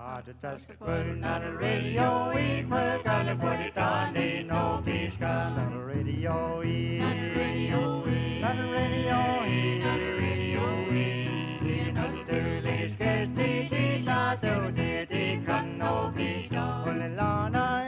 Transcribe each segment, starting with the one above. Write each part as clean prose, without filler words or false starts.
Just putting on the radio, we put gotta put it on, they know he's got on the radio, on the radio, on the radio, on the radio, you know the dirty scarce the ta do the can no be done. Well, Lana,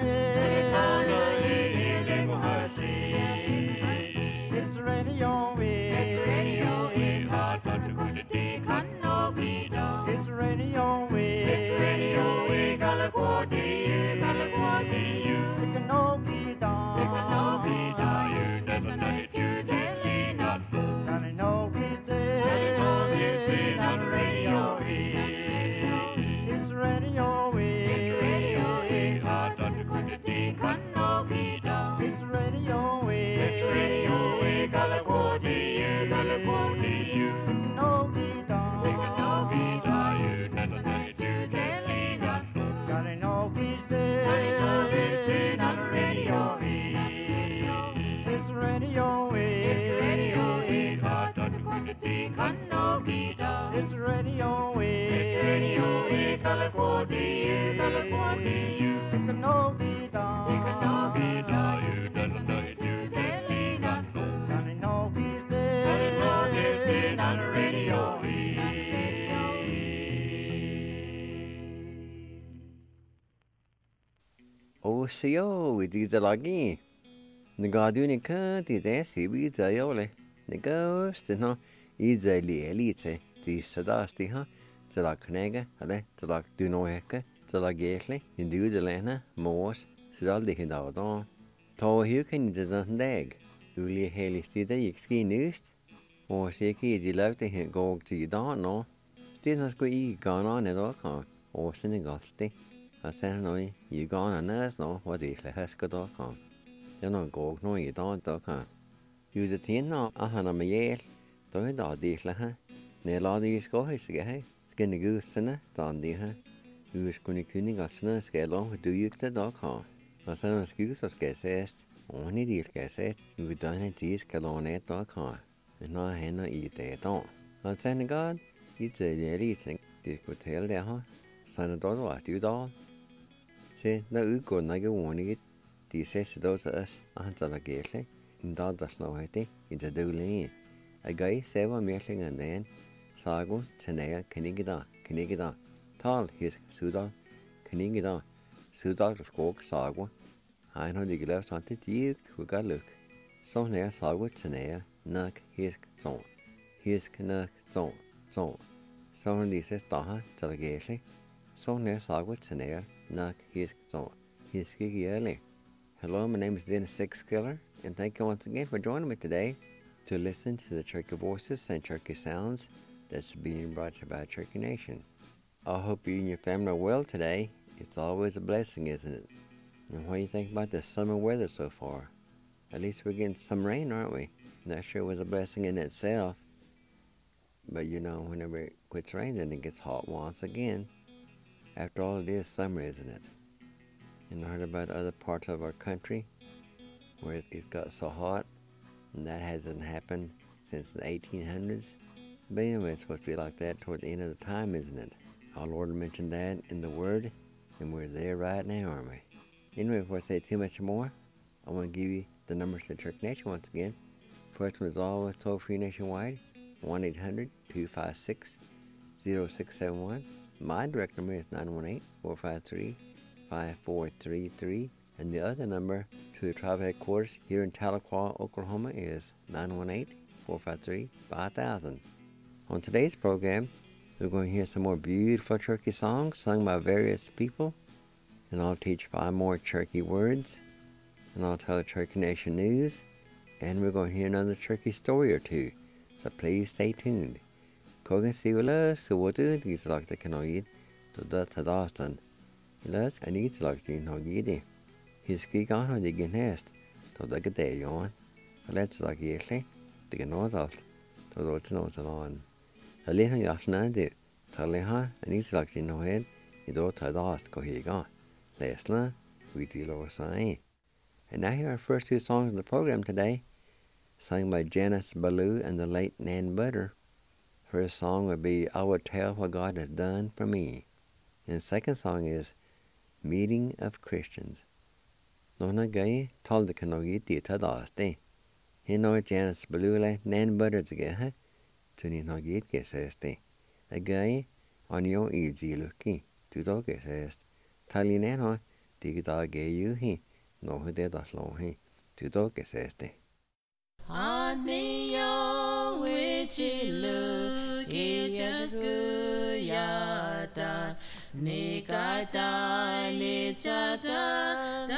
it's the radio, it's the radio, hard but the good can no be done. It's the radio, it's the radio, California, California, it can no be done. It can no be done. You never know it, you telling us go. And I know he's dead. And I know he's dead on the radio. It's the radio, it's the radio, hard but the good can no be done. It's the radio, it's the radio, California, California, it can no be done. It can no be done. You never know it, you telling us go. And I know he's dead. And I know he's dead on the radio. It's the radio, it's the radio, hard but the good can no be done. It's the radio, it's the radio, California, California, it can no be done. It can no be done. You never know it, you telling us go. And I know he's dead. And I know he's dead on the radio. Ô xíu, đi ra lagi. Nè gà đu nè cơ, đi ra xí bị ra yếu lệ. Nè cơ, stì nó, ý ra lì lì chê, đi sa đá stì ha. Chà lạc khnega, hale, chà lạc đu nô heka, chà lạc ghét lệ. Nhìn đu ra lệ na, môs, sa đá đi hình đào đo. Thô hiu khá nhìn ra đàn đeg. Uli heli stì da yik ski nüst. Ô xí kì đi lạc đi hình gog chì đá no. Stì nó sko ý gà ná nè đá khá. Ô xí nè gà stì. À sáng nói, ý gà ná nè nó, hoa đi lệ hếtsko đá khá. Cho nó gog nó ý đá đá khá. Yêu the thiên nó, hà nà mà yel. Tôi đá đi lệ ha. Nè lá đi sko hei sige hei. Sken the goose sana, dan die ha. Goose kon ik tuning as sana, ske long du yuk te da ka. As sana goose as ske sest. Oni die ske sest. U dan het die ske long net da ka. En na hen I te da. As sana god, I te leli sing. Die ko tel der ha. Sana da da du da. Se na u ko na ge woni git. Die sest da as an ta la gesle. In da das no hete. In te dole. A guy seva merling and then Sago, Tanea, Canigida, Tal, his Sudal, Canigida, Sudal, Skog, Sago, I know the left on the deep who got look. So near Sago, Tanea, Nuck, his zone, his Canuck, zone. So when he says Daha, Delegation, so near Sago, Tanea, Nuck, his zone, his giggy early. Hello, my name is Dennis Sixkiller, and thank you once again for joining me today to listen to the Turkey voices and Turkey sounds that's being brought to you by Turkey Nation. I hope you and your family are well today. It's always a blessing, isn't it? And what do you think about the summer weather so far? At least we're getting some rain, aren't we? Not sure it was a blessing in itself. But you know, whenever it quits raining, it gets hot once again. After all, it is summer, isn't it? And I heard about other parts of our country where it got so hot, and that hasn't happened since the 1800s. But anyway, it's supposed to be like that toward the end of the time, isn't it? Our Lord mentioned that in the Word, and we're there right now, aren't we? Anyway, before I say too much more, I want to give you the numbers to Turkey Nation once again. First one is always toll-free nationwide, 1-800-256-0671. My direct number is 918-453-5433. And the other number to the tribe headquarters here in Tahlequah, Oklahoma is 918-453-5000. On today's program, we're going to hear some more beautiful Turkey songs sung by various people, and I'll teach 5 more Turkey words, and I'll tell the Turkey Nation news, and we're going to hear another Turkey story or two, so please stay tuned. Kogan Siwala, Suwatu, Gislak the Kanoid, to the Tadastan. Ilas, and Gislak the Nogidi. His ski on the Ginest, to the Gadeon, let's like Yesli, the Ganozalt, to the Notalon. A little Yasna did, Taleha, and he's like in no head, you don't Tadast go he gone. Lesla, we deal over sign. And now here are our first 2 songs of the program today, sung by Janice Ballou and the late Nan Butter. First song would be I Will Tell What God Has Done For Me. And the second song is Meeting of Christians. No na gai tal de kanogi ti ta daste. He no Janice Balula nan butter together to ni no git ke seste. A gai on your easy looking to dog says. Talinano dig dog gay you he no who did that long he to dog seste. Aniyo wichilu ijagu yada nikata nichata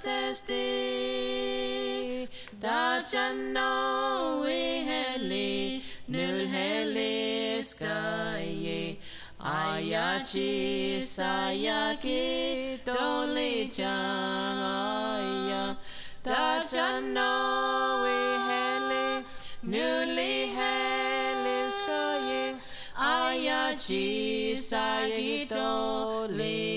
dastesti dachano wiheli nulheli skaye ayachi sayaki doli chaya dachano wiheli nuli heliskoye ayachi sagito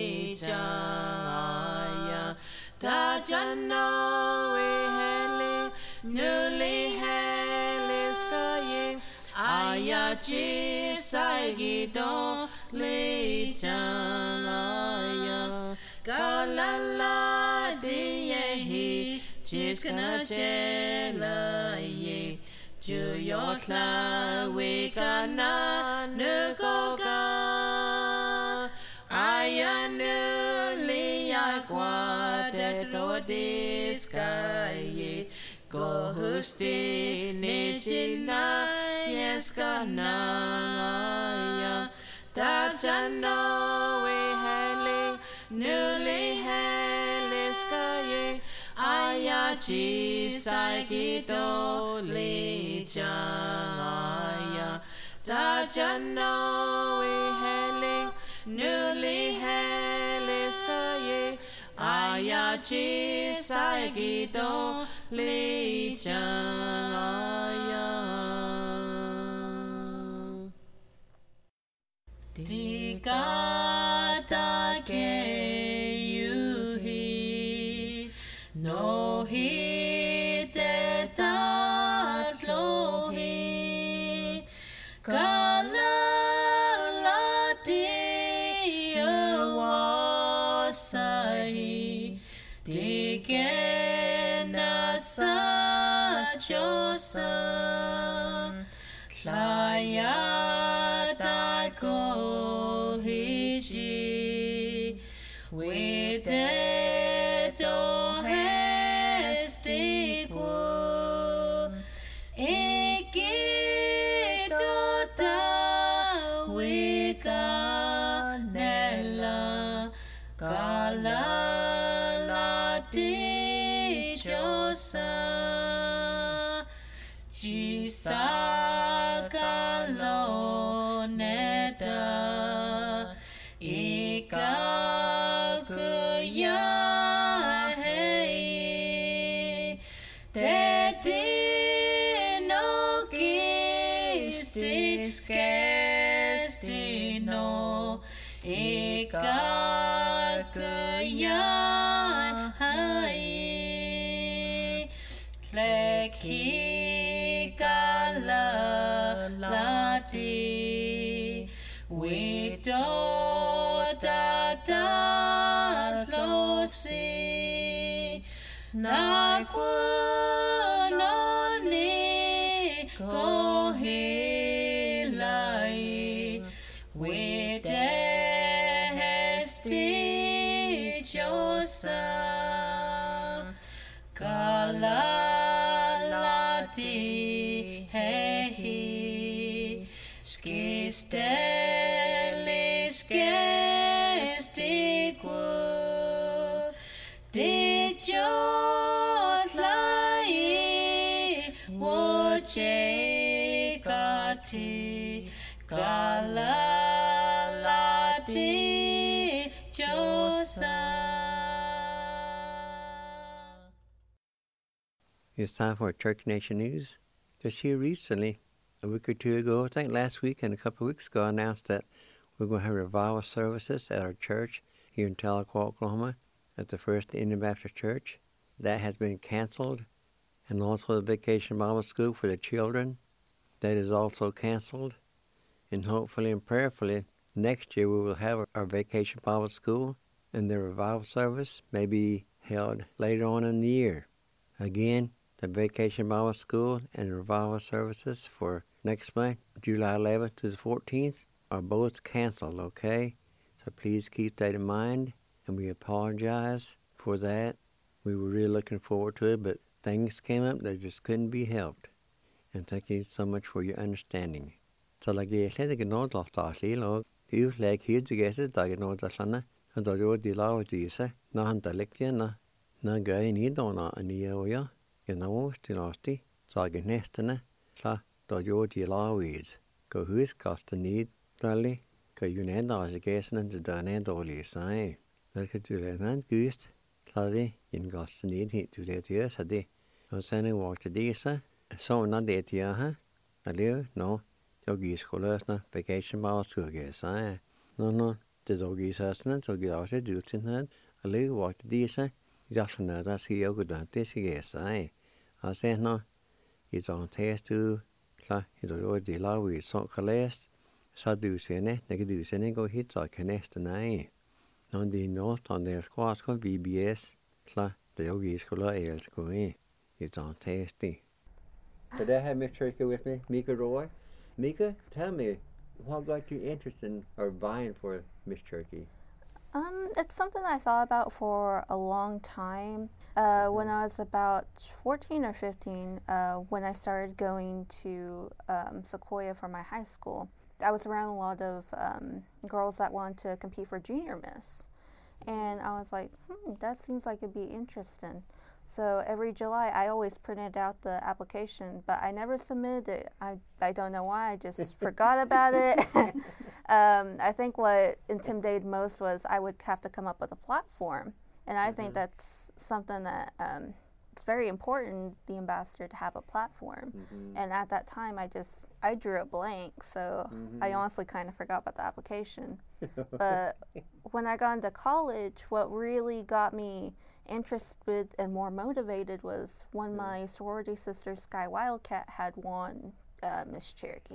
lichaya dachano wiheli nuli heliskoye ayachi sagito lichaya kalala diyehi jiskana chelaye Juyotla wikana nukoka ayanu liyakwa teto diskaye go husti nichina yeskanaya tatano wiheli nuli heliskaye ayachi saikito lichaya dachano wiheli nuli heliskaye ayachi saikito lichaya Dikata ke yuhi no hite tatlohi kalalati wasai dikena sa chosa layata ko hishi witeto hestiku ikitota wikanela kalalati chosa Chisakalo neta ikakuya hei tetino kistis kestino ikakuya hei leki Kalalati Wito tatatlosi Nakunoni kohilai Wite hesti chosa Kalalati hehi skistelis gestiku dichotlai wochekati kalalati chosa. It's time for Church Nation News. Just here recently, a week or two ago, I think last week and a couple of weeks ago, I announced that we're going to have revival services at our church here in Tahlequah, Oklahoma, at the First Indian Baptist Church. That has been canceled. And also the Vacation Bible School for the children. That is also canceled. And hopefully and prayerfully, next year we will have our Vacation Bible School, and the revival service may be held later on in the year. Again, the Vacation Bible School and revival services for next month, July 11th to the 14th, are both canceled, okay? So please keep that in mind, and we apologize for that. We were really looking forward to it, but things came up that just couldn't be helped. And thank you so much for your understanding. So like I said, I can know that you like here to get it, I know that Lana, and I do the law with these, no Hantalekya, no guy need on a neo, you know, still so I can nest in it, so do the law with. Go who's cost the need, Dolly, go you need as a guess and the done and all is, I. Look at you, man, goose, sorry, in cost the need hit to that years a day. I was sending walk to this, so not that year, huh? I live, no. Doggies koløsne vacation bare skulle sige. No, det doggies høstene, så giver også det til den. Og lige walkte disse, jeg sådan der siger jeg godt det skal sige. Og så no, I don't taste to, klar, I don't det lave i så kalest. Så du sende, når du sende gå hit så kan næste nej. Når det noget on der squad kom VBS, klar, det doggies koløs elsker I. I don't taste. But I have Miss Turkey with me, Mika Roy. Mika, tell me, what got you interested in or vying for Miss Turkey? It's something I thought about for a long time. When I was about 14 or 15, when I started going to Sequoia for my high school, I was around a lot of girls that wanted to compete for Junior Miss. And I was like, that seems like it'd be interesting. So every July, I always printed out the application, but I never submitted it. I don't know why. I just forgot about it. I think what intimidated most was I would have to come up with a platform. And I think that's something that it's very important, the ambassador, to have a platform. And at that time, I drew a blank. So I honestly kind of forgot about the application. But when I got into college, what really got me interested and more motivated was when my sorority sister Sky Wildcat had won Miss Cherokee.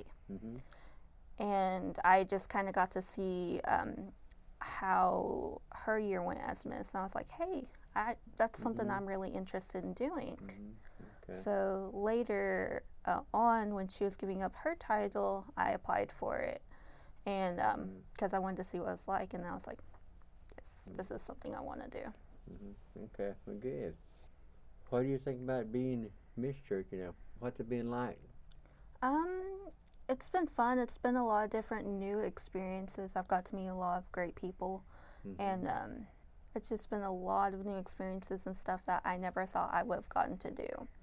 And I just kind of got to see how her year went as Miss, and I was like, hey, that's something I'm really interested in doing. So later on, when she was giving up her title, I applied for it, and because I wanted to see what it was like, and I was like, this is something I want to do. Okay, well, good. What do you think about being Miss Cherokee now? What's it been like? It's been fun. It's been a lot of different new experiences. I've got to meet a lot of great people, and it's just been a lot of new experiences and stuff that I never thought I would have gotten to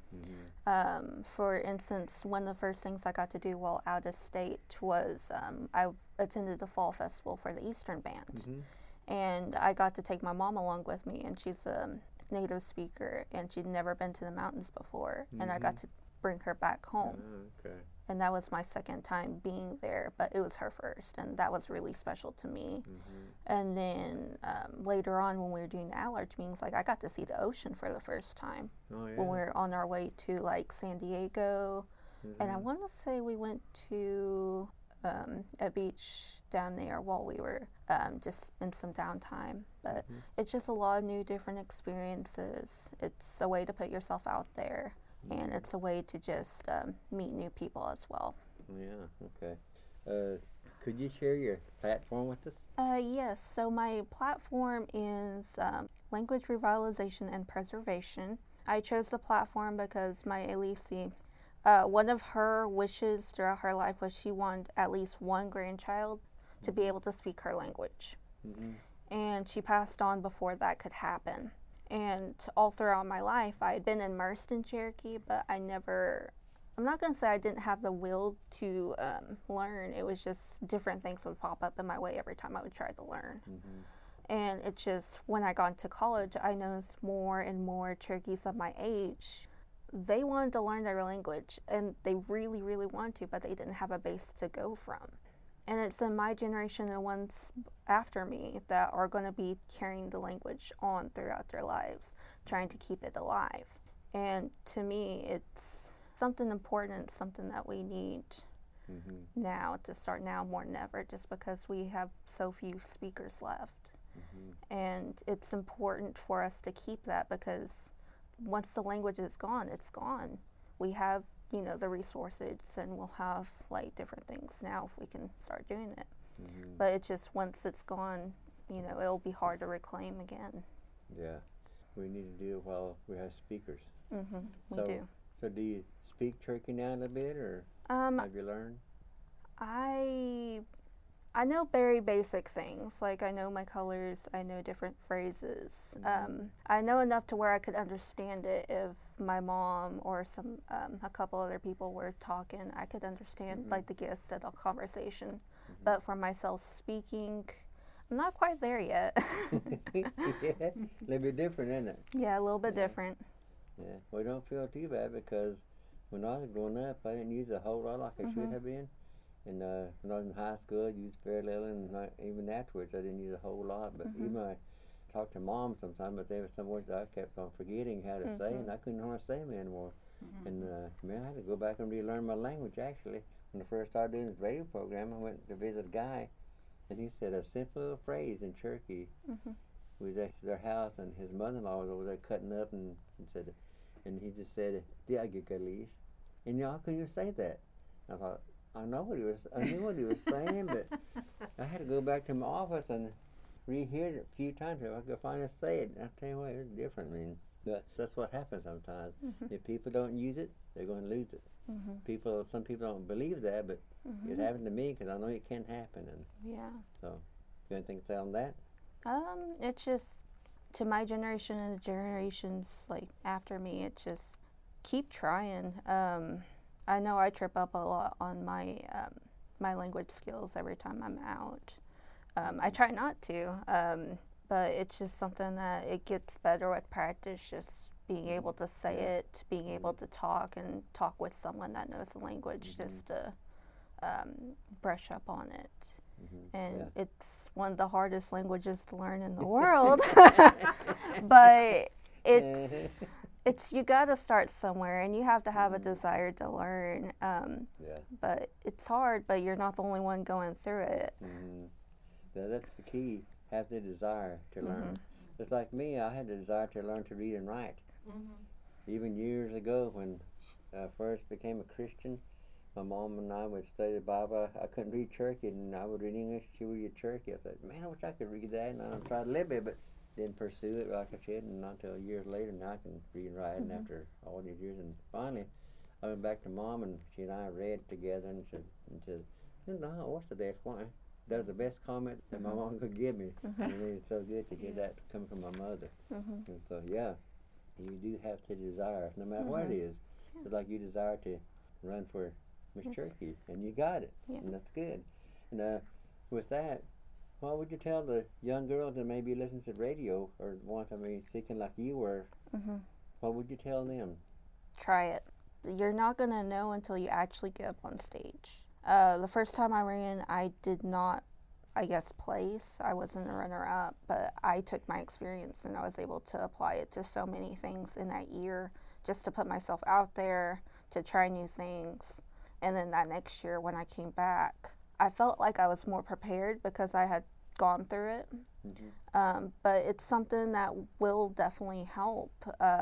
do. For instance, one of the first things I got to do while out of state was I attended the Fall Festival for the Eastern Band. And I got to take my mom along with me, and she's a native speaker, and she'd never been to the mountains before, and I got to bring her back home. And that was my second time being there, but it was her first, and that was really special to me. And then later on, when we were doing the at-large meetings, like I got to see the ocean for the first time when we were on our way to like San Diego, and I want to say we went to a beach down there while we were just in some downtime. But it's just a lot of new different experiences. It's a way to put yourself out there, and it's a way to just meet new people as well. Yeah, okay. Could you share your platform with us? Yes, so my platform is Language Revitalization and Preservation. I chose the platform because my Elise, one of her wishes throughout her life was she wanted at least one grandchild to be able to speak her language. And she passed on before that could happen. And all throughout my life, I had been immersed in Cherokee, but I'm not going to say I didn't have the will to learn. It was just different things would pop up in my way every time I would try to learn. And it's just, when I got into college, I noticed more and more Cherokees of my age, they wanted to learn their language, and they really, really wanted to, but they didn't have a base to go from. And it's in my generation and the ones after me that are going to be carrying the language on throughout their lives, trying to keep it alive. And to me, it's something important, something that we need. now, to start now more than ever, just because we have so few speakers left. And it's important for us to keep that, because once the language is gone, it's gone. We have, you know, the resources, and we'll have like different things now if we can start doing it. But it's just, once it's gone, you know, it'll be hard to reclaim again. Yeah, we need to do it while we have speakers. We do. So do you speak Cherokee now a little bit, or have you learned? I know very basic things, like I know my colors, I know different phrases. I know enough to where I could understand it. If my mom or a couple other people were talking, I could understand like the gist of the conversation. But for myself speaking, I'm not quite there yet. Yeah, a little bit different, isn't it? Yeah, a little bit different. Yeah, well, don't feel too bad, because when I was growing up, I didn't use a whole lot like I should have been. And when I was in high school, I used very little, and even afterwards, I didn't use a whole lot. But even I talked to Mom sometimes, but there were some words that I kept on forgetting how to say, and I couldn't hardly say them anymore. And man, I had to go back and relearn my language, actually. When I first started doing this radio program, I went to visit a guy, and he said a simple phrase in Cherokee. We was at their house, and his mother-in-law was over there cutting up, and he just said, "Diagikalis," and how could you say that? I thought, I knew what he was saying, but I had to go back to my office and rehear it a few times if I could finally say it. I tell you what, it's different. I mean, that's what happens sometimes. If people don't use it, they're going to lose it. Some people don't believe that, but it happened to me, because I know it can happen. And so, you have anything to say on that? It's just, to my generation and the generations like after me, it's just keep trying. I know I trip up a lot on my my language skills every time I'm out. I try not to, but it's just something that it gets better with practice, just being able to say it, being able to talk with someone that knows the language, just to brush up on it. And it's one of the hardest languages to learn in the world. But it's you got to start somewhere, and you have to have a desire to learn. But it's hard, but you're not the only one going through it. That's the key, have the desire to learn. Just like me, I had the desire to learn to read and write. Even years ago, when I first became a Christian, my mom and I would study the Bible. I couldn't read Cherokee, and I would read English, she would read Cherokee. I said, man, I wish I could read that, and I tried a little bit, but didn't pursue it like I said, and not until years later now I can read and write, and after all these years. And finally, I went back to Mom, and she and I read together, and said, no, what's the best one? That was the best comment that my mom could give me. And it's so good to hear that coming from my mother. And so, yeah, you do have to desire, no matter what it is. It's like you desire to run for Miss Cherokee, and you got it, and that's good. And with that, what would you tell the young girls that maybe listen to radio or want to be seeking like you were? What would you tell them? Try it. You're not going to know until you actually get up on stage. The first time I ran, I did not, I guess, place. I wasn't a runner-up, but I took my experience and I was able to apply it to so many things in that year, just to put myself out there, to try new things. And then that next year when I came back, I felt like I was more prepared because I had gone through it. But it's something that will definitely help.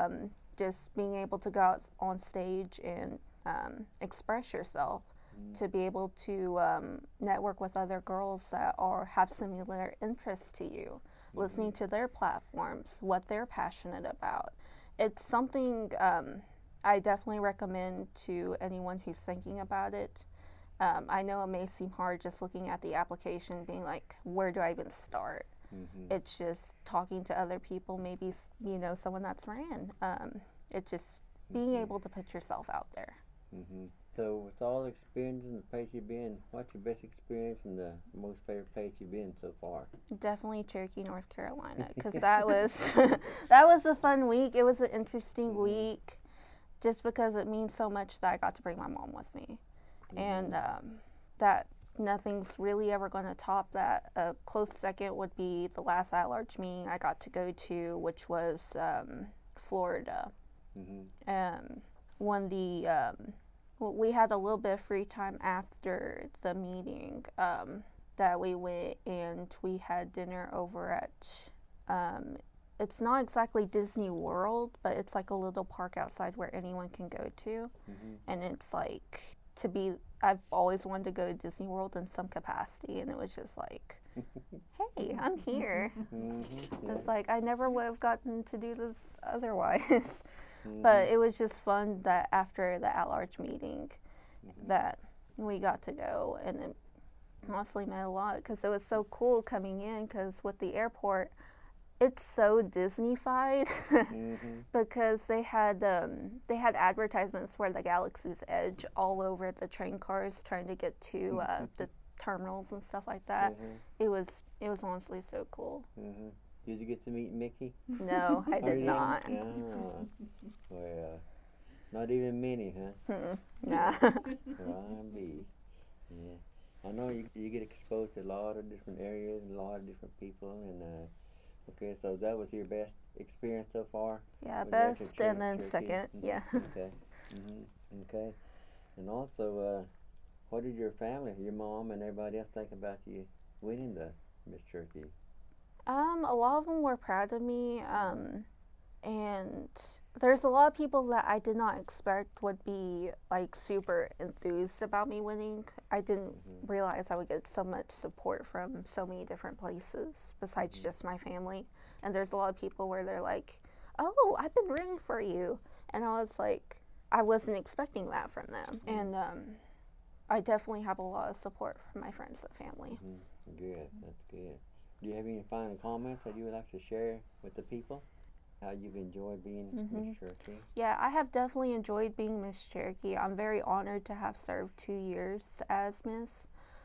Just being able to go out on stage and express yourself, to be able to network with other girls that have similar interests to you, listening to their platforms, what they're passionate about. It's something I definitely recommend to anyone who's thinking about it. I know it may seem hard just looking at the application, being like, where do I even start? It's just talking to other people, maybe, someone that's ran. It's just being able to put yourself out there. So with all the experience and the place you've been, what's your best experience and the most favorite place you've been so far? Definitely Cherokee, North Carolina, because that was that was a fun week. It was an interesting week, just because it means so much that I got to bring my mom with me. And that nothing's really ever going to top that. A close second would be the last at-large meeting I got to go to, which was Florida. Won the we had a little bit of free time after the meeting that we went and we had dinner over at it's not exactly Disney World, but it's like a little park outside where anyone can go to. And it's like I've always wanted to go to Disney World in some capacity, and it was just like, hey, I'm here. It's like I never would have gotten to do this otherwise. But it was just fun that after the at-large meeting that we got to go, and it honestly meant a lot because it was so cool coming in, because with the airport, it's so Disney-fied because they had advertisements for the Galaxy's Edge all over the train cars trying to get to the terminals and stuff like that. It was honestly so cool. Did you get to meet Mickey? No, I did not. Oh. Well, not even Minnie, huh? Nah. R&B. Yeah. I know you get exposed to a lot of different areas and a lot of different people, and okay, so that was your best experience so far? Yeah, Was best and then Turkey? second. Yeah. Okay. Okay. And also, what did your family, your mom and everybody else think about you winning the Miss Turkey? A lot of them were proud of me, and there's a lot of people that I did not expect would be like super enthused about me winning. I didn't realize I would get so much support from so many different places besides just my family. And there's a lot of people where they're like, "Oh, I've been rooting for you," and I was like, I wasn't expecting that from them. And I definitely have a lot of support from my friends and family. Good, that's good. Do you have any final comments that you would like to share with the people? How you've enjoyed being Miss Cherokee? Yeah, I have definitely enjoyed being Miss Cherokee. I'm very honored to have served 2 years as Miss.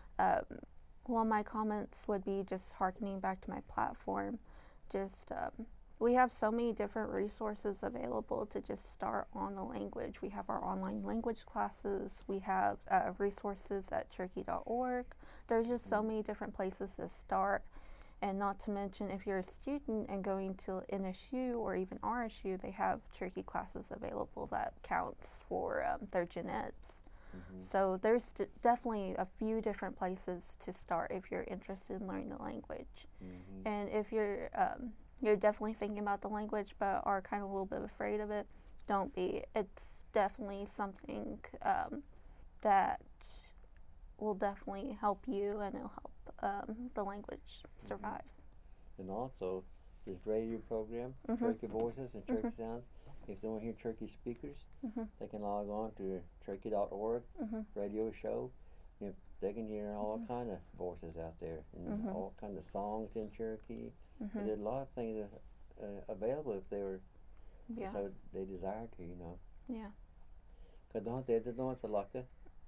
One of my comments would be just harkening back to my platform. Just we have so many different resources available to just start on the language. We have our online language classes. We have resources at cherokee.org. There's just so many different places to start. And not to mention, if you're a student and going to NSU or even RSU, they have Cherokee classes available that counts for their gen eds. So there's definitely a few different places to start if you're interested in learning the language. And if you're definitely thinking about the language but are kind of a little bit afraid of it, don't be. It's definitely something that will definitely help you, and it'll help the language survive. And also, this radio program, Cherokee Voices and Cherokee Sounds, if they want to hear Cherokee speakers, they can log on to cherokee.org radio show. If they can hear all kind of voices out there, and all kind of songs in Cherokee. And there's a lot of things available if they were, so they desire to, you know. Yeah. Because don't they don't a laka?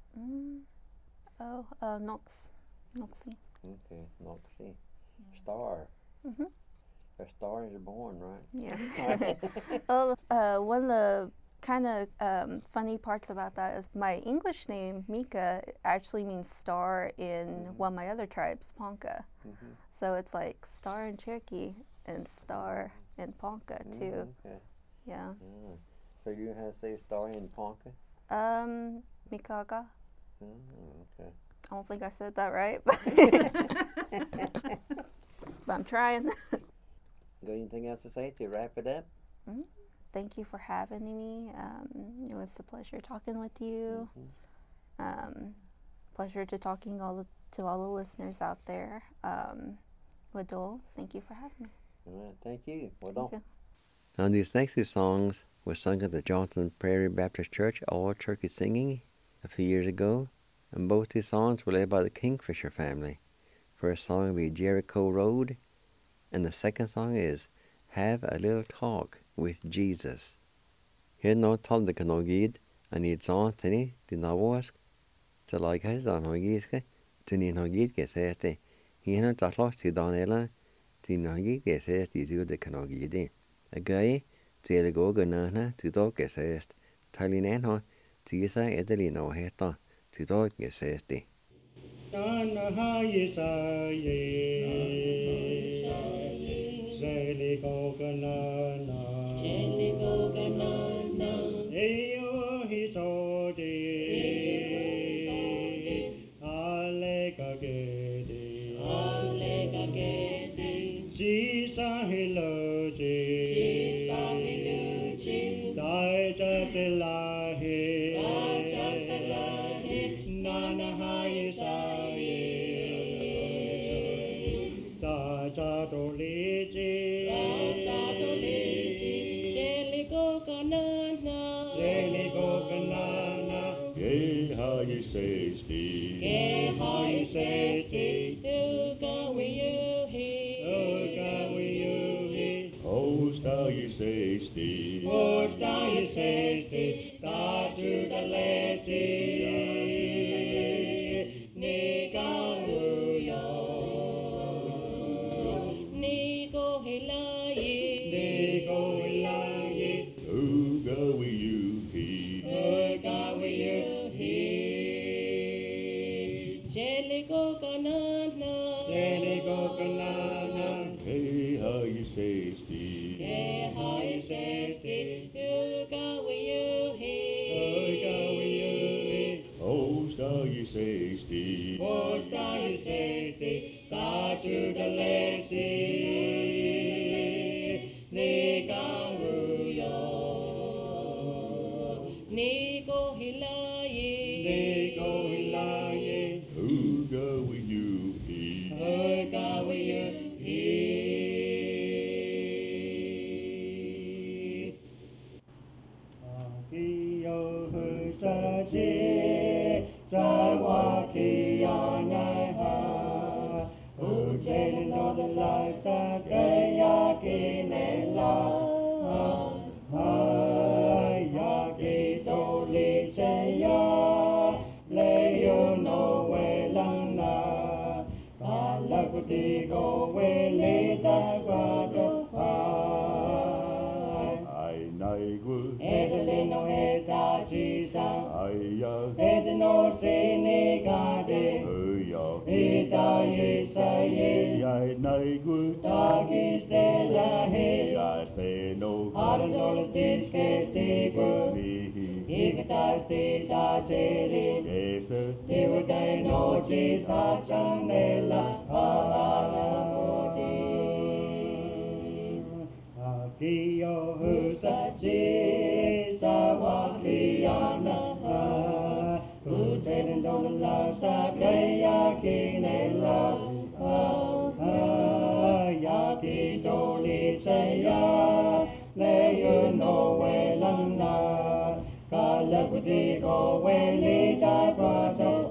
Noxie. Okay, Noxie. Star. A star is born, right? Yeah. Well, one of the kind of funny parts about that is my English name, Mika, actually means star in one of my other tribes, Ponca. So it's like star in Cherokee and star in Ponca too. Okay. Yeah. So you know how to say star in Ponca? Mikaga. Okay. I don't think I said that right, but I'm trying. Got anything else to say to wrap it up? Thank you for having me. It was a pleasure talking with you. Pleasure to talking to all the listeners out there. Wadol, thank you for having me. All right, thank you. Wadol. Thank Now, these next two songs were sung at the Johnson Prairie Baptist Church All Turkey Singing a few years ago, and both these songs were led by the Kingfisher family. First song will be Jericho Road, and the second song is Have a Little Talk with Jesus. Here no talde kanogid, and it's on tini, dinawask, to like has on hogiske, to nin hogid geseste. He no tatlos to Donella, tin hogid gesest, you the kanogidi. A guy, till go ganana, to dog gesest, Talinan, tisa edelino heta, to dog gesesti. Tanaha Yesaye, Zeli Goganana, Eyo Hisode, to liji. Sato liji, sheli go kanana. Sheli go kanana. Ge ha ye safety. Ge ha ye safety. Uga we you he. Uga we you he. Host how ye safety. Host how ye safety. God to the lazy. Ni ga wu yo. Ni go hila ye. Ni go hila ye. Uga we you he. Uga we you he. Sheli go kanana. Sheli go kanana. Hey how ye safety. Hey how ye safety. Uga we you he. Uga we you he. Host how ye safety. Host how ye safety. God to the lazy. Ni ga wu yo. Ni go hila ye. Ni go hila ye. Uga we you he. Uga we you he. Kiyo hu sa ji. Sa wa ki ya nai ha. U chen no the la sa ke ya ki ne la. Ya ki to li chen ya. Le yo no we lang na. Ta la ku ti go we le ta qua do ai nai gu. Edelino heta jisa. Ai ya. Edeno se ne gade. Ya. Ita ye sa ye. Ai nai gu. Tagi stella he. Ya se no. Arandolas diske stigu. Ikata sti cha cheri. Yes. Tiwutai no jisa chanela. Ala moti. Kiyo hu Sa jisa wa kiyana. Uten don la sa kaya kinela. Ya ki do li ya. Le you no we lang na. Ka la ku ti go we li ta kwa do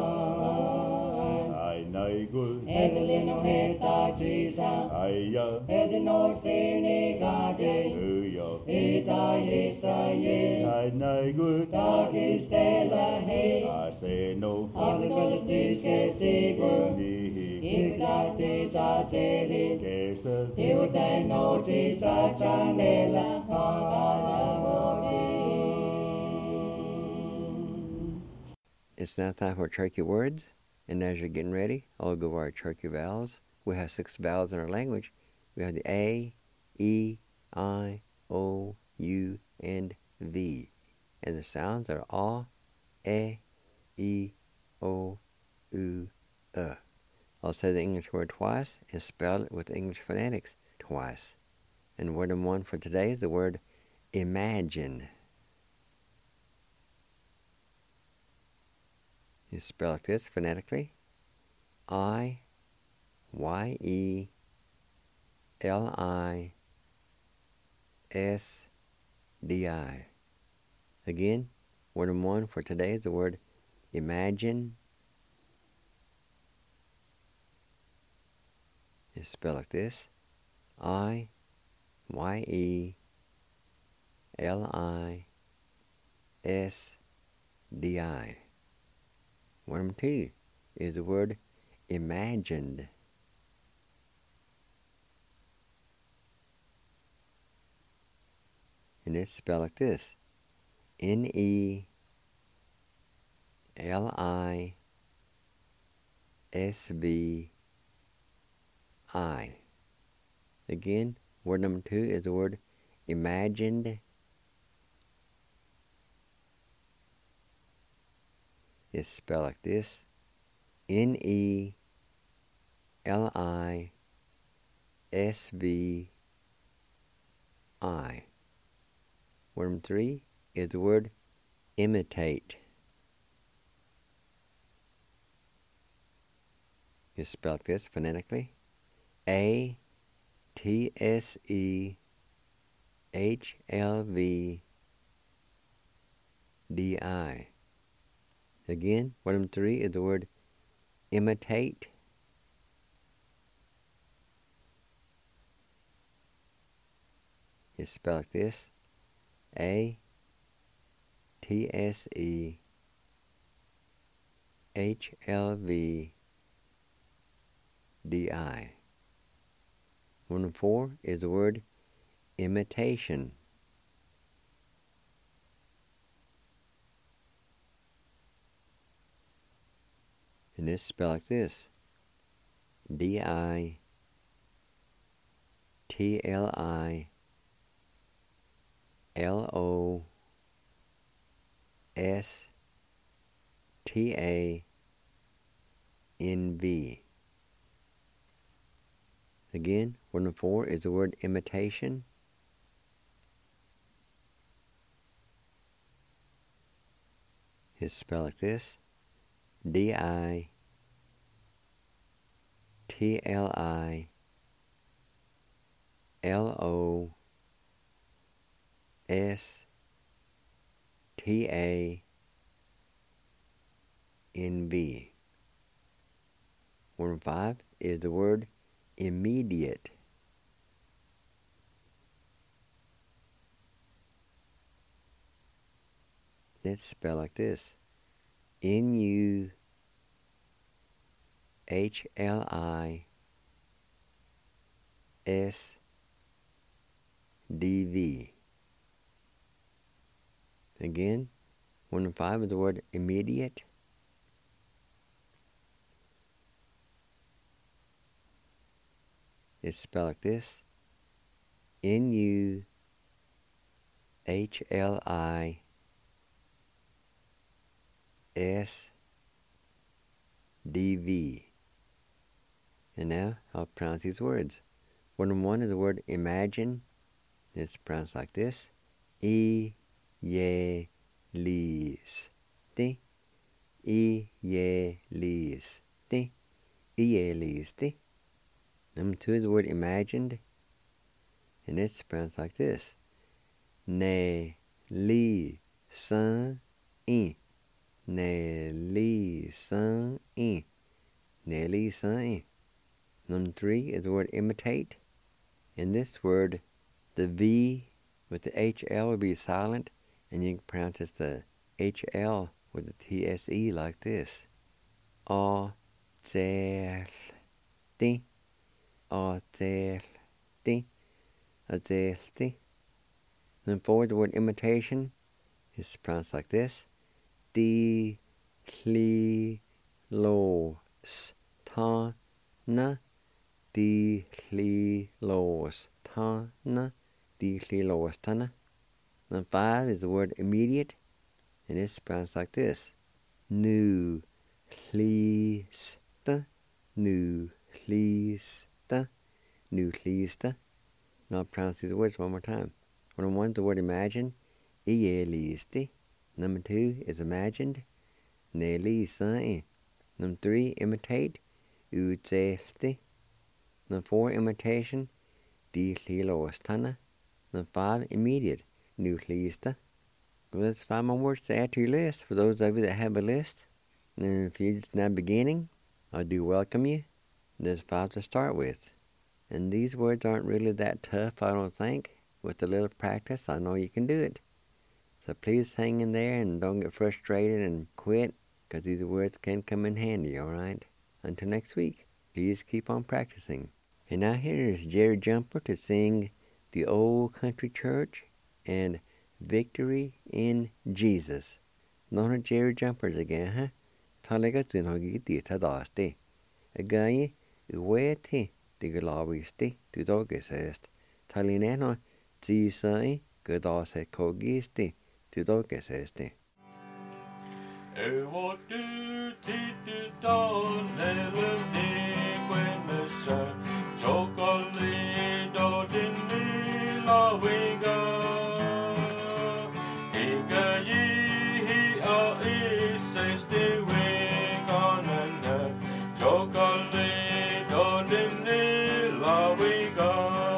ai nai gu. Edelino heta jisa. Ai ya. Edeno se ne gade. Ya. Ita ye sa ye. Ai nai gu. Tagi stella he. I say no. Arandolas diske stigu. Ikata sti cha cheri. Yes. Tiwutai no jisa chanela. Ala moti. It's now time for Cherokee words, and as you're getting ready, I'll go over our Cherokee vowels. We have 6 vowels in our language. We have the A, E, I, O, U, and V. And the sounds are A, E, O, U, I'll say the English word twice and spell it with English phonetics twice. And word number 1 for today is the word imagine. You spell it this phonetically. I-Y-E-L-I-S-D-I. Again, word number 1 for today is the word imagine. You spell like this. I-Y-E-L-I-S-D-I. Word number 2 is the word imagined. And it's spelled like this. N-E-L-I-S-B-I. Again, word number 2 is the word imagined. It's spelled like this. N-E-L-I-S-B-I. Word number 3 is the word imitate. It's spelled like this phonetically. A-I-M-I-T-A-T-E. TSEHLVDI. Again, one of them three is the word imitate. It's spelled like this: ATSEHLVDI. One of four is the word imitation. And it's spelled like this: DITLILOSTANV. Again, one of four is the word imitation. It's spelled like this: DITLILOSTANV. One of five is the word immediate. Let's spell like this: NUHLIDV. Again, one of five is the word immediate. It's spelled like this: NUHLIDV. And now I'll pronounce these words. One of one is the word imagine. It's pronounced like this: E-ye-lis-ti. E-ye-lis-ti. E-ye-lis-ti. Number two is the word imagined, and it's pronounced like this: Ne-li-san-i. Ne-li-san-i. Ne-li-san-i. Number three is the word imitate. In this word, the V with the HL will be silent, and you can pronounce the HL with the TSE like this: A-zel-ti. A-zel-ti. A-zel-ti. Number four, the word imitation is pronounced like this: Di-li-lo-s-ta-na. Di-li-lo-s-ta-na. Di-li-lo-s-ta-na. Number five is the word immediate, and it's pronounced like this: Nu-li-sta. Nu-li-sta. Nu-li-sta. Now I'll pronounce these words one more time. Number one is the word imagine. I-ye-li-sti. Number two is imagined. Ne-li-san-i. Number three, imitate. U-ze-sti. Number four, imitation. Di-li-lo-s-ta-na. Number five, immediate. Nu-li-sta. Well, that's 5 more words to add to your list for those of you that have a list. And if you're just now beginning, I do welcome you. There's 5 to start with. And these words aren't really that tough, I don't think. With a little practice, I know you can do it. So please hang in there and don't get frustrated and quit, because these words can come in handy, alright? Until next week, please keep on practicing. And now here is Jerry Jumper to sing The Old Country Church and Victory in Jesus. Nó Jerry Jumpers again, huh? Talaga zinhogi ti tadaste. Again, uwete tigalawisti tudogest. Talineno zisai godase kogisti tudogest. What do titte don eller det when sun chocolate or din la wiga ega ye a is the wing on and chocolate or din la wiga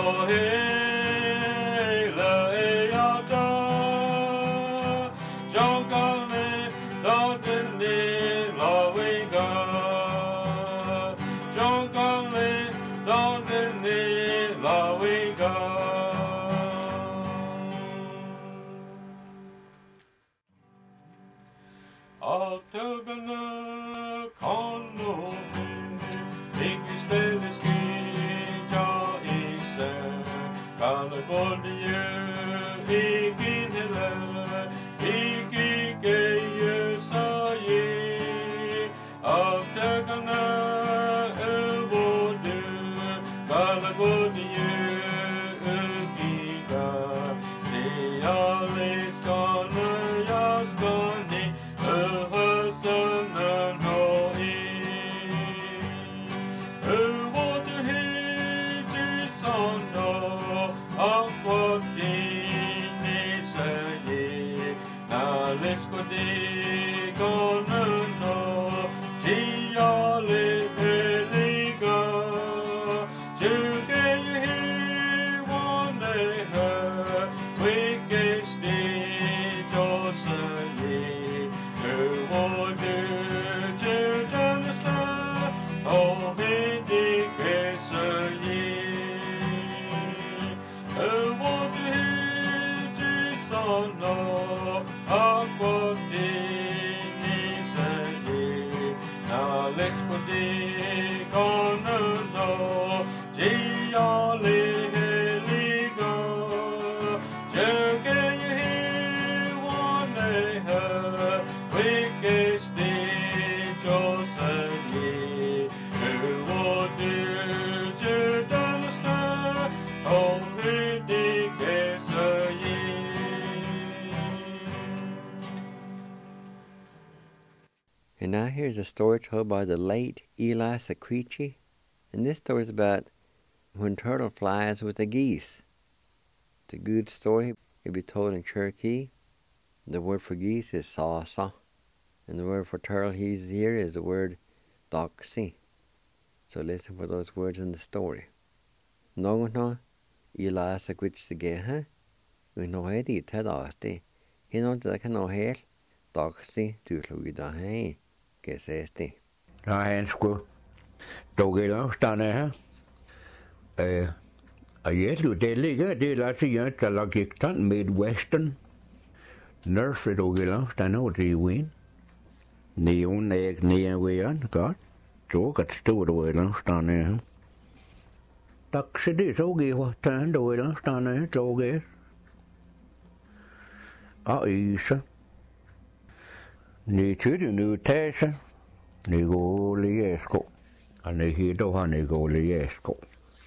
And now here's a story told by the late Eli Sequicci. And this story is about when turtle flies with the geese. It's a good story. It'll be told in Cherokee. The word for geese is saw-saw. And the word for turtle he's here is the word doxy. So listen for those words in the story. Någon Eli Sequicci geha. Uno di tadasti. Hino da kano hel. Doxy tu fluida hei. Que es este? En sku. Dogela stane her. Jeg det ligger det lader sig der lagik den Midwestern. Nurse dogela stane over i win. Neon wean godt. Så kan stå dogela stane her. Tak se det så giver tan dogela stane doge. Isa. Ni tyder nu tage, ni går ligesko, og ni hitter har ni går ligesko.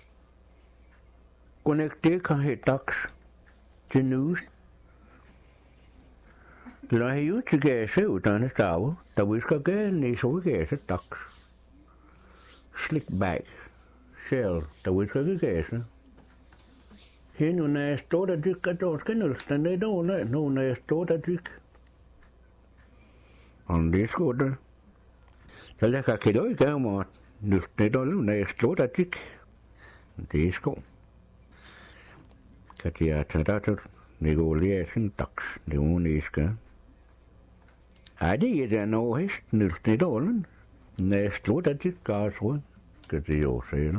Connecte kan have dags til news. Lad jo til gæse uddannet stav, der vi skal gæse ni så gæse dags. Slick back, shell, der vi skal gæse. Her nu når jeg står der dykker, der skal nødsten det dårlig, nu når jeg står der dykker. On this good. Så lad mig kigge ud af mig. Nu er der nu når står der tik. Det er sko. Kan jeg tage det? Nikolaj sin dags. Det uniske. Det der noget hest. Nu er der når står der tik gasrud. Kan det jo se.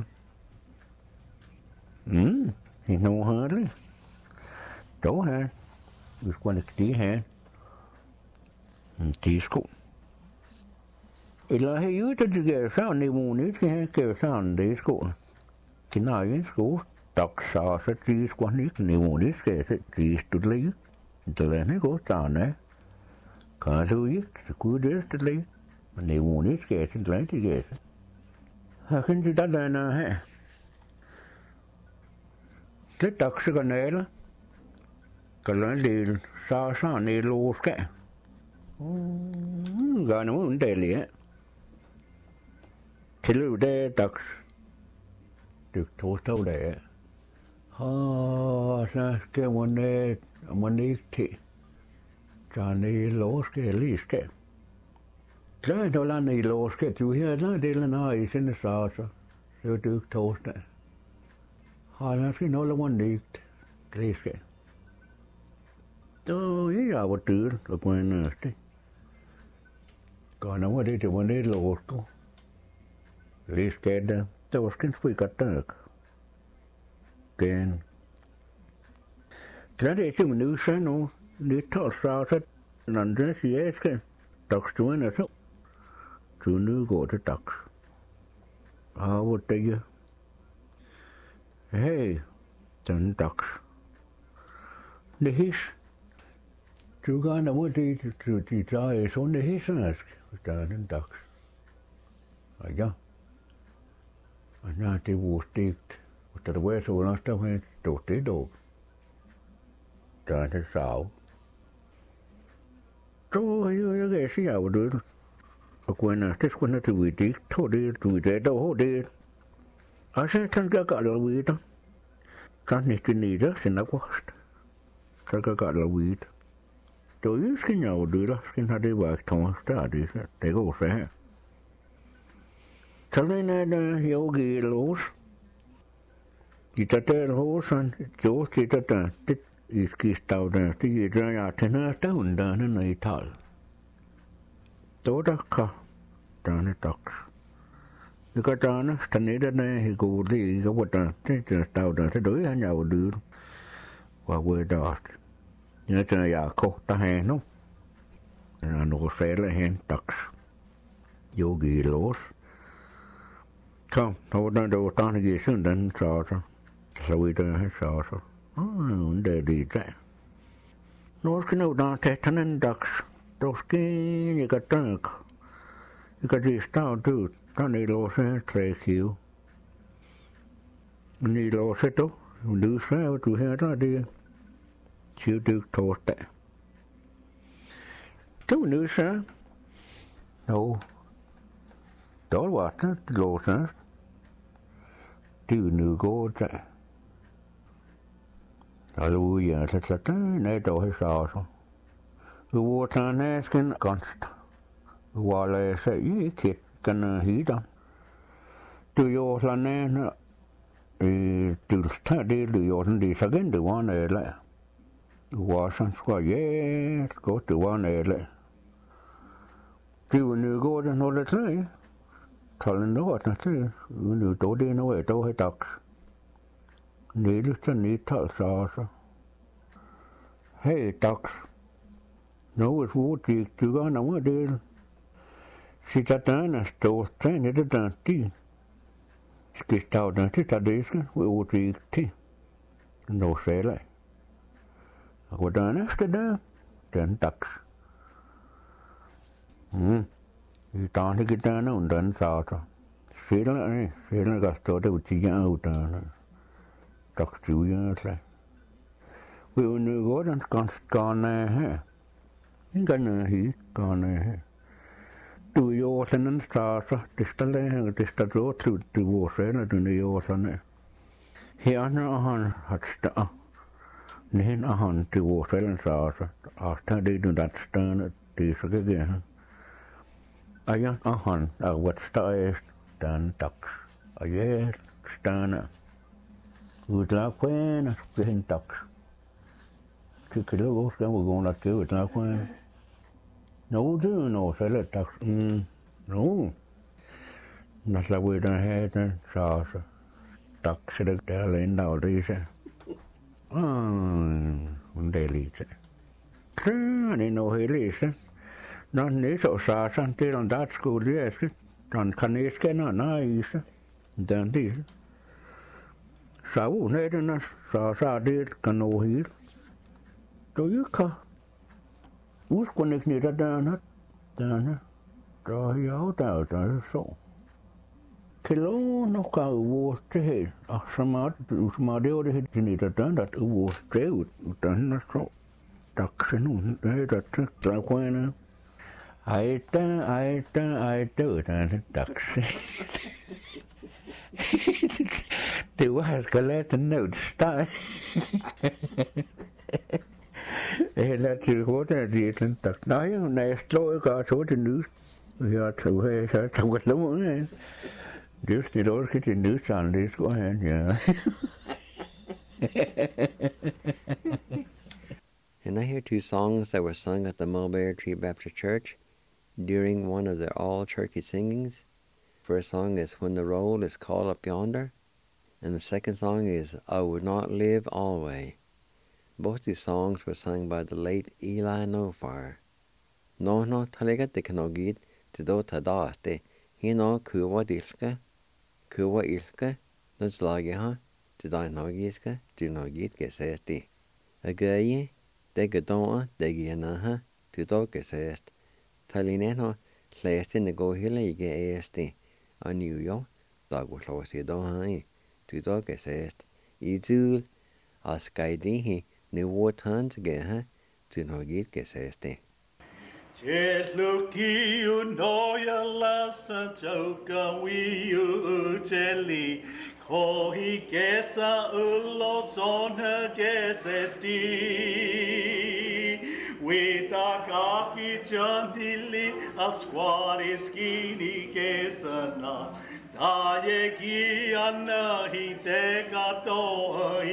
Det er noget herligt. Då her. Vi skal ikke det her. Disco. Eller har jo det gør sådan i måned skal have gør sådan disco. Det er jo en sko. Tak så det skal ikke i måned skal det studere. Det er ikke godt sådan. Kan du ikke så kunne det studere. Men i måned skal det lade det gøre. Har kan du da der her. Det tak så kanal. Kan lade det så sådan i loska. Gør nu en del ja. Til det dags. Det torsdag der. Så skal man ikke til. Så i låske lige skal. Klar då land i låske du her der delen af i sine sauser. Så du torsdag. Halaskin olevan liikt. Kliske. Tuo ei jäävä tyr, kun nähti. Kana mä teet jopa niitä lousko. Liskeedä. Tuoskin spikattak. Ken. Tätä ei sinun nyysä no. Nyt talsaaset. Nanten siesken. Takstuin ja so. Sun nu går det taks. Avotteja. Hei. Tän taks. Ne his. Tukaan voi tiitaa ei sun ne hisääsk. Tän taks. Aja. Nähti vuostiikt. Mutta det var suunasta vähän tohti dog. Tän saa. Tuo jo käsi jauduin. Kun nähtäis kun ne tuitiikt tuiteita hohdit. Asetan kakalla viita. Kannihti niitä sinä kohdasta. Kakalla viita. Tuo yskin jauduin laskin hadi vaihtamasta adissa. Teko se. Tällainen jogiluus. Sitä terhoosan jos sitä tähti iskistaudan siitä ajattelin että undaan ei tal. Tuodakka tänne taks. Joka tänne sitä niitä näihin kuuli eikä voida taudan se toi ihan jaudyr. Vaan voi taas. Ja se jää kohta heino. Ja nouseelle hen taks. Jogiluus. Kom, tuotaan ainakin syntän saasa. Sovitaan saasa. Det lite. Norskin uudaan tehtänen taks. Toskin eikä tänk. Eikä tiistaa on tyyt. Tänne looseen treikiu. Niin looseto. Lyysää on tyhjää tadia. Syytyy tuosta. Tuo lyysää. No. Tuolla vasta loosää. Tyyny koota. Aluja, että näitä ohi saasa. Vuotaan äsken kansta. Vaaleessa ikit, kannan hiita. Tujoosla näin. Tylstää diilu, joosan diisagendu vaan eile. Vuosan skua jees, kohti vaan eile. Tyyny kootan olet näin. Tallen nuotna se. Nu todin ohi tohi taks. Niilystä niitä saasa. Hei taks. No es vuotiik tykana mua teil. Sitä tänästä tuosta niitä tähtiin. Skistaudan sitä disken vuotiikti. No selä. Ako tänästä tän taks. Taankin tänä on tän saata. Siellä kastoo teutsi jautaan. Taksujaansa. Vi nu går den ganska nähe. Inga nähe, nähe. Du joosen saasa, tista lähen, tista ruotsuutti vuosena, tunne joosane. Hiana ahan hatsta. Nihin ahan ti vuosena saasa. Ahtaa diidun tatstaan, tiisakekään. Ajan ahan, avatsta eest, tän taks. Ajeest, stana. Utlaa kuena, pihin taks. Kyllä koskaan voi kuulla, että utlaa kuena. No, tyy no, selle taks. No. Näsla voidaan heitä saasa. Taksille täällä innaudise. On delise. Niin on hilise. No, niin se on saasan. Teillä on tatskuun liesket. Tämän kaniskena naisa. Tämän tiisä. Savu neidänä saa tiedä kanohiir. Tuo ykä. Uskonnik niitä tänä. Tuo jau täytä se on. Kyllä on kauvuosti hei. Samaa teodit niitä tänä vuosti eut. Tänä se on. Taksen on neitä tlakuena. Aita, tänä taksen. Det var här ska läta nödsta. Eller till hårda dieten tak. Nej, när jag slår jag går så till nu. Jag tror jag så tog det lugnt. Just det då ska till nu så det ska han ja. And I hear two songs that were sung at the Mulberry Tree Baptist Church during one of their all-turkey singings. First song is When the Roll is Called Up Yonder, and the second song is I Would Not Live Alway. Both these songs were sung by the late Eli Nofar. No talaga teknogid tido tadaste, hino kuwa ilka, nutslagi ha, tidai nogiska, tinogid gesesti. Agaye, degadona, degianaha, tido gesest. Talineno, leste negohila ige este, a New York, dagwaslosi dohai, tido gesest. Izul, as gaidihi, ni wartans geha, tinogid gesesti. Cheluki unoya lasa choka wiu cheli kohi kesa ulo sona kesesti Witagaki chandili asquari skini kesana Dayeki anahi tekatoi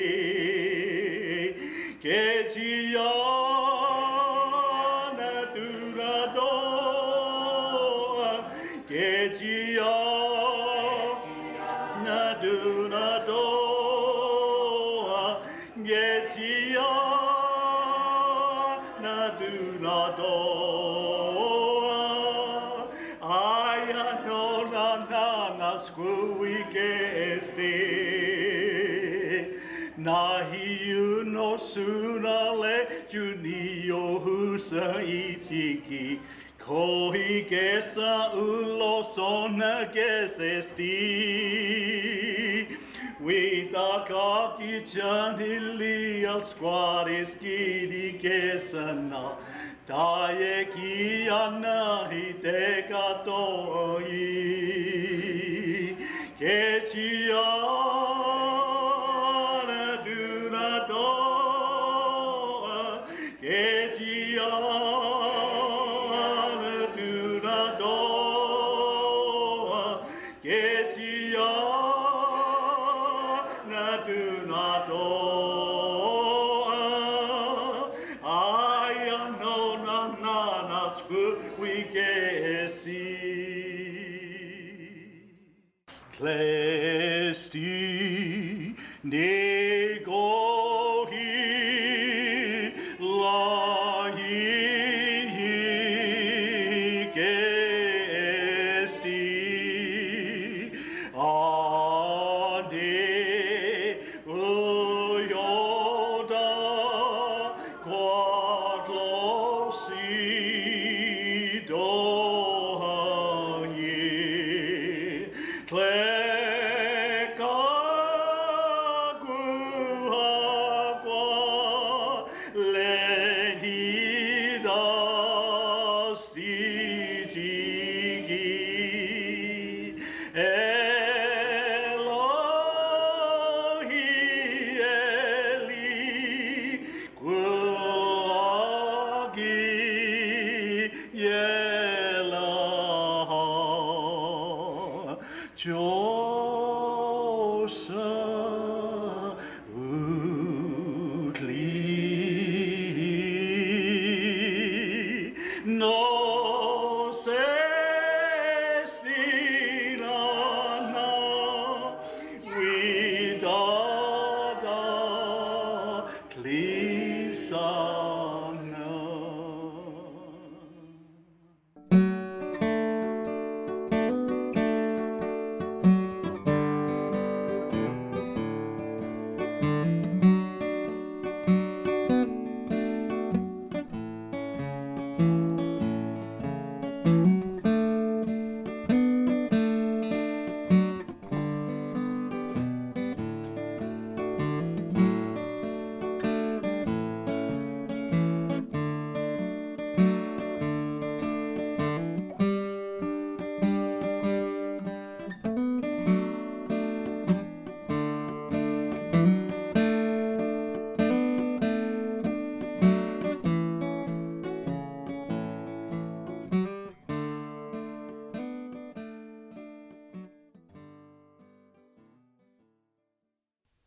Kejiya Nahi no sunale junio husa ichiki Kohi gesa ulo sona gesesti Witagaki chanili al squaris kidi gesana Dayeki anahi dekatoi Kechia Klesti negohi lahi kesti ade uyoda quadlosi dohaye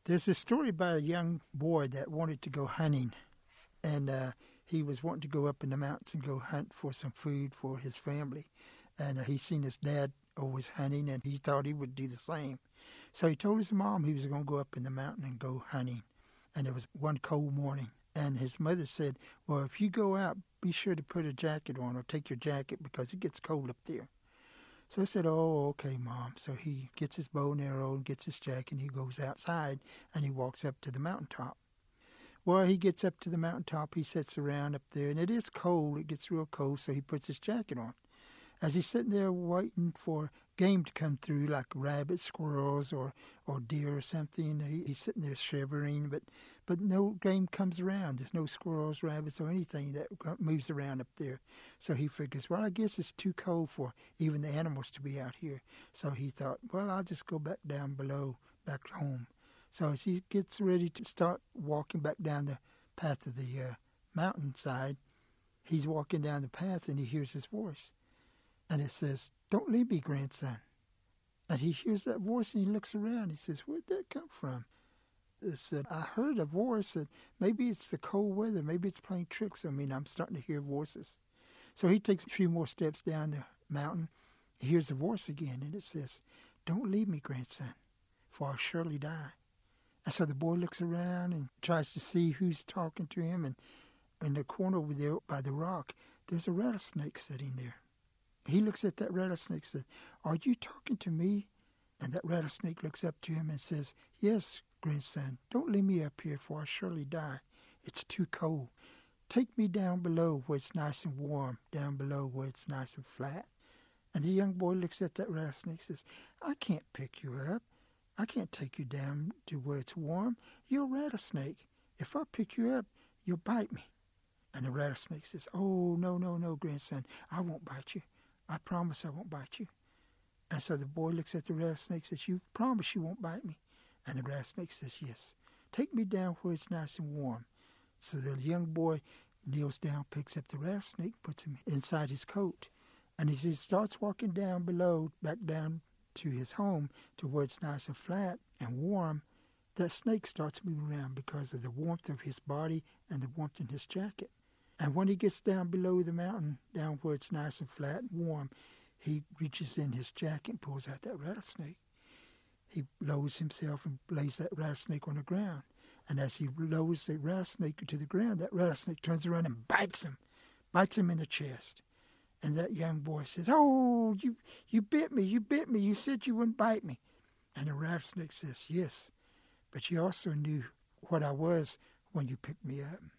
There's a story about a young boy that wanted to go hunting, and he was wanting to go up in the mountains and go hunt for some food for his family. And he seen his dad always hunting, and he thought he would do the same. So he told his mom he was going to go up in the mountain and go hunting. And it was one cold morning. And his mother said, well, if you go out, be sure to put a jacket on or take your jacket because it gets cold up there. So I said, oh, okay, Mom. So he gets his bow and arrow and gets his jacket, and he goes outside, and he walks up to the mountaintop. Well, he gets up to the mountaintop, he sits around up there, and it is cold. It gets real cold, so he puts his jacket on. As he's sitting there waiting for game to come through, like rabbits, squirrels, or deer or something, he's sitting there shivering, but no game comes around. There's no squirrels, rabbits, or anything that moves around up there. So he figures, well, I guess it's too cold for even the animals to be out here. So he thought, well, I'll just go back down below, back home. So as he gets ready to start walking back down the path of the mountainside, he's walking down the path and he hears his voice. And it says, don't leave me, grandson. And he hears that voice and he looks around. He says, where'd that come from? It said, I heard a voice that maybe it's the cold weather. Maybe it's playing tricks on me, and I'm starting to hear voices. So he takes a few more steps down the mountain. He hears the voice again, and it says, don't leave me, grandson, for I'll surely die. And so the boy looks around and tries to see who's talking to him. And in the corner over there by the rock, there's a rattlesnake sitting there. He looks at that rattlesnake and says, are you talking to me? And that rattlesnake looks up to him and says, yes, grandson, don't leave me up here, for I'll surely die. It's too cold. Take me down below where it's nice and warm, down below where it's nice and flat. And the young boy looks at that rattlesnake and says, I can't pick you up. I can't take you down to where it's warm. You're a rattlesnake. If I pick you up, you'll bite me. And the rattlesnake says, oh, no, grandson, I won't bite you. I promise I won't bite you. And so the boy looks at the rattlesnake and says, you promise you won't bite me? And the rattlesnake says, yes. Take me down where it's nice and warm. So the young boy kneels down, picks up the rattlesnake, puts him inside his coat. And as he starts walking down below, back down to his home, to where it's nice and flat and warm, that snake starts moving around because of the warmth of his body and the warmth in his jacket. And when he gets down below the mountain, down where it's nice and flat and warm, he reaches in his jacket and pulls out that rattlesnake. He lowers himself and lays that rattlesnake on the ground. And as he lowers the rattlesnake to the ground, that rattlesnake turns around and bites him in the chest. And that young boy says, oh, you bit me, you said you wouldn't bite me. And the rattlesnake says, yes, but you also knew what I was when you picked me up.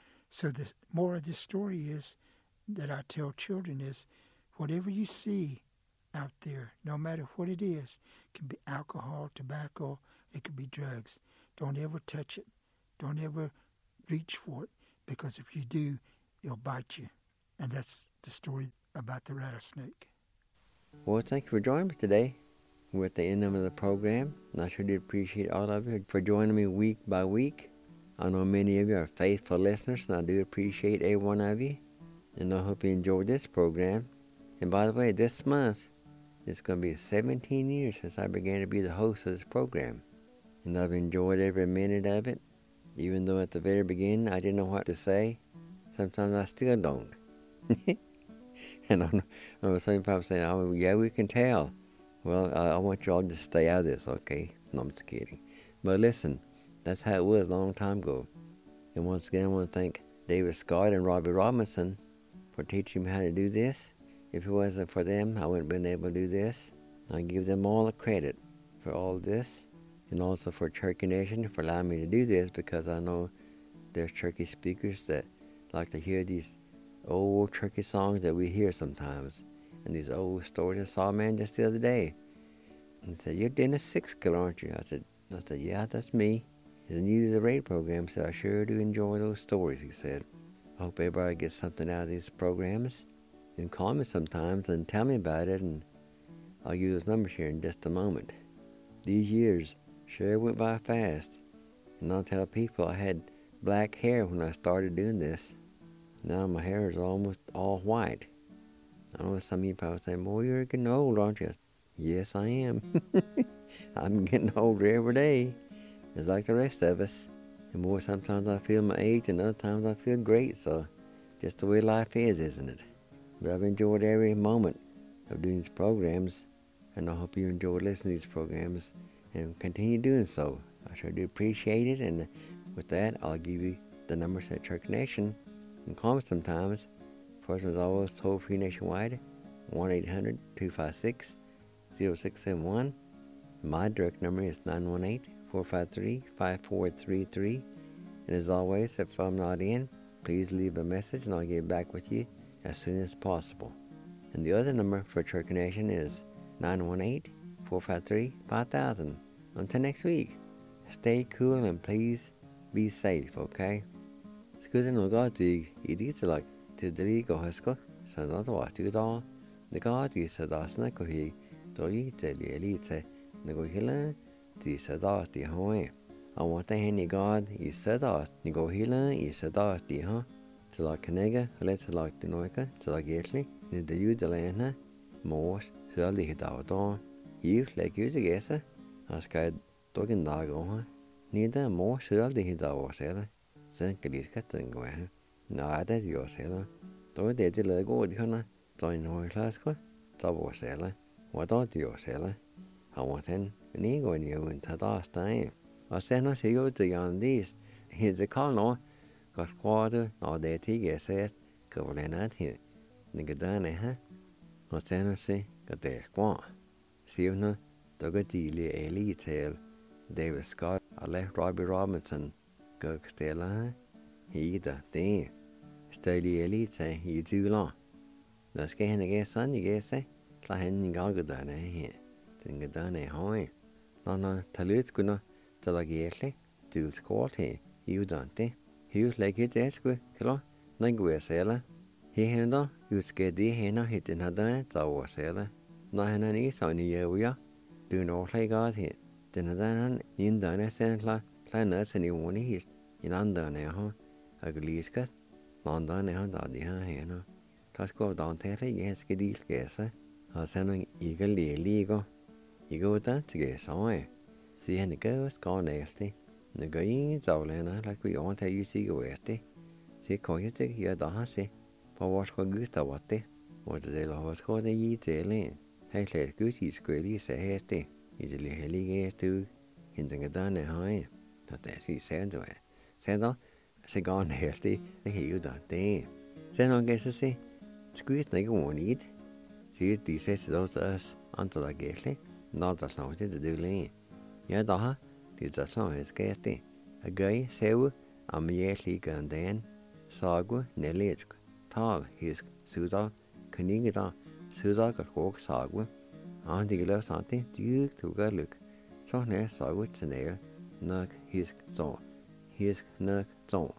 So the more of this story is that I tell children is, whatever you see out there, no matter what it is, it can be alcohol, tobacco, it could be drugs. Don't ever touch it. Don't ever reach for it, because if you do, it'll bite you. And that's the story about the rattlesnake. Well, thank you for joining me today. We're at the end of the program, and I sure do appreciate all of you for joining me week by week. I know many of you are faithful listeners, and I do appreciate every one of you. And I hope you enjoyed this program. And by the way, this month, it's going to be 17 years since I began to be the host of this program. And I've enjoyed every minute of it. Even though at the very beginning I didn't know what to say, sometimes I still don't. And I know some people saying, oh, yeah, we can tell. Well, I want you all to stay out of this, okay? No, I'm just kidding. But listen, that's how it was a long time ago. And once again, I want to thank David Scott and Robbie Robinson for teaching me how to do this. If it wasn't for them, I wouldn't have been able to do this. I give them all the credit for all this, and also for Cherokee Nation for allowing me to do this, because I know there's Cherokee speakers that like to hear these old Cherokee songs that we hear sometimes, and these old stories. I saw a man just the other day, and he said, "You're Dennis Sixkill, aren't you?" I said, "Yeah, that's me." He said, "You do the radio program." I said, "I sure do enjoy those stories," he said. I hope everybody gets something out of these programs. You can call me sometimes and tell me about it, and I'll give those numbers here in just a moment. These years sure went by fast, and I'll tell people I had black hair when I started doing this. Now my hair is almost all white. I know some of you probably say, "Boy, you're getting old, aren't you?" Yes, I am. I'm getting older every day. It's like the rest of us. And more sometimes I feel my age and other times I feel great. So just the way life is, isn't it? But I've enjoyed every moment of doing these programs. And I hope you enjoy listening to these programs and continue doing so. I sure do appreciate it. And with that, I'll give you the numbers at Church Nation. And call me sometimes. First one's always toll-free nationwide. 1-800-256-0671. My direct number is 918-453-5433. And as always, if I'm not in, please leave a message and I'll get back with you as soon as possible. And the other number for Church Nation is 918-453-5000. Until next week, stay cool and please be safe, okay? Skuzen og gatig I ditselak til delig og husker, så nå da du da, det gatig så da snakker vi, da I til lite, det går hele, de så da de har. I want to hen I God, I så da, det går hele, I så da de har. Til at knække, let til at det nøjke, til at gætlig, det judelene, mors, så lige da. I lægger ud til gæse, og skal dog en dag over. Nida mor så lige da også, sen kan lige skal den gå her. Nej, det er jo selv. Då det til at gå de kan, så en høj klasse, så var selv. Og då det jo selv. Og hvor den ni går ni ud til der steg. Og sen også jo til Jan Dis. Helt kald nå. Godt kvarte, når det er tige sæt, kan vel en at her. Det kan der her. Og sen også kan det kvar. Syvende, der går de lige elite David Scott og Robbie Robinson går stille her det stille elite I tuller. Der skal han ikke sådan ikke se, så han ikke går der her. Den går der høj. Når talut skulle til at gæsle, du skål her I uddannelse. Hus lægge det skulle klar, når går selv. Her da udsker det hende hitten har der så selv. Når han ikke sådan I jo du når slet godt her. Den der han inderne sen klar nødsen I vågne hist. I landene har agliskat. Landene har da de har henne. Tas går da til jeg skal de skæse. Og sen ikke lige I går der til gæse. Se han ikke skal næste. Når går I zavlene like vi on til I sige væste. Se kan jeg til her der har se. For vores skal gusta vatte. Og det der vores skal det I til. Hej slet gud I skal lige se heste. I det lige hellige heste. Hende der har. Det er sig selv du Sen da, så går han helt det hele da det. Sen han kan så se, skulle jeg ikke ordentligt. Så de sætter også os andre der gæsle, når der slår til det døle. Ja da har, det der slår hans gæste. At gøre sæve, om jeg slikker en dagen, sagu, nelletsk, tal, hisk, sudal, knige da, sudal og skog sagu. Og det løs han til, dyk tukker lyk. Så han sagu til næl, nok hisk så. Hisk nok så.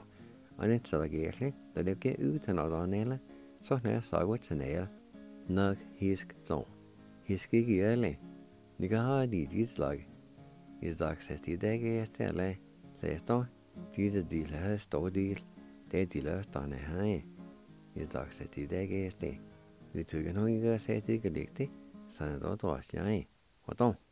Og det så der gæsle, der løber ud til noget næle, så han sagu til næl, nok hisk så. Hisk ikke gjørle. Ni kan have dit slag. I dag sæt de der gæste eller læs da. Disse de har stor del. Det er de løsterne her. I dag sæt de der gæste. Vi tykker nok ikke at sætte ikke ligge, så er det også jeg. Og da.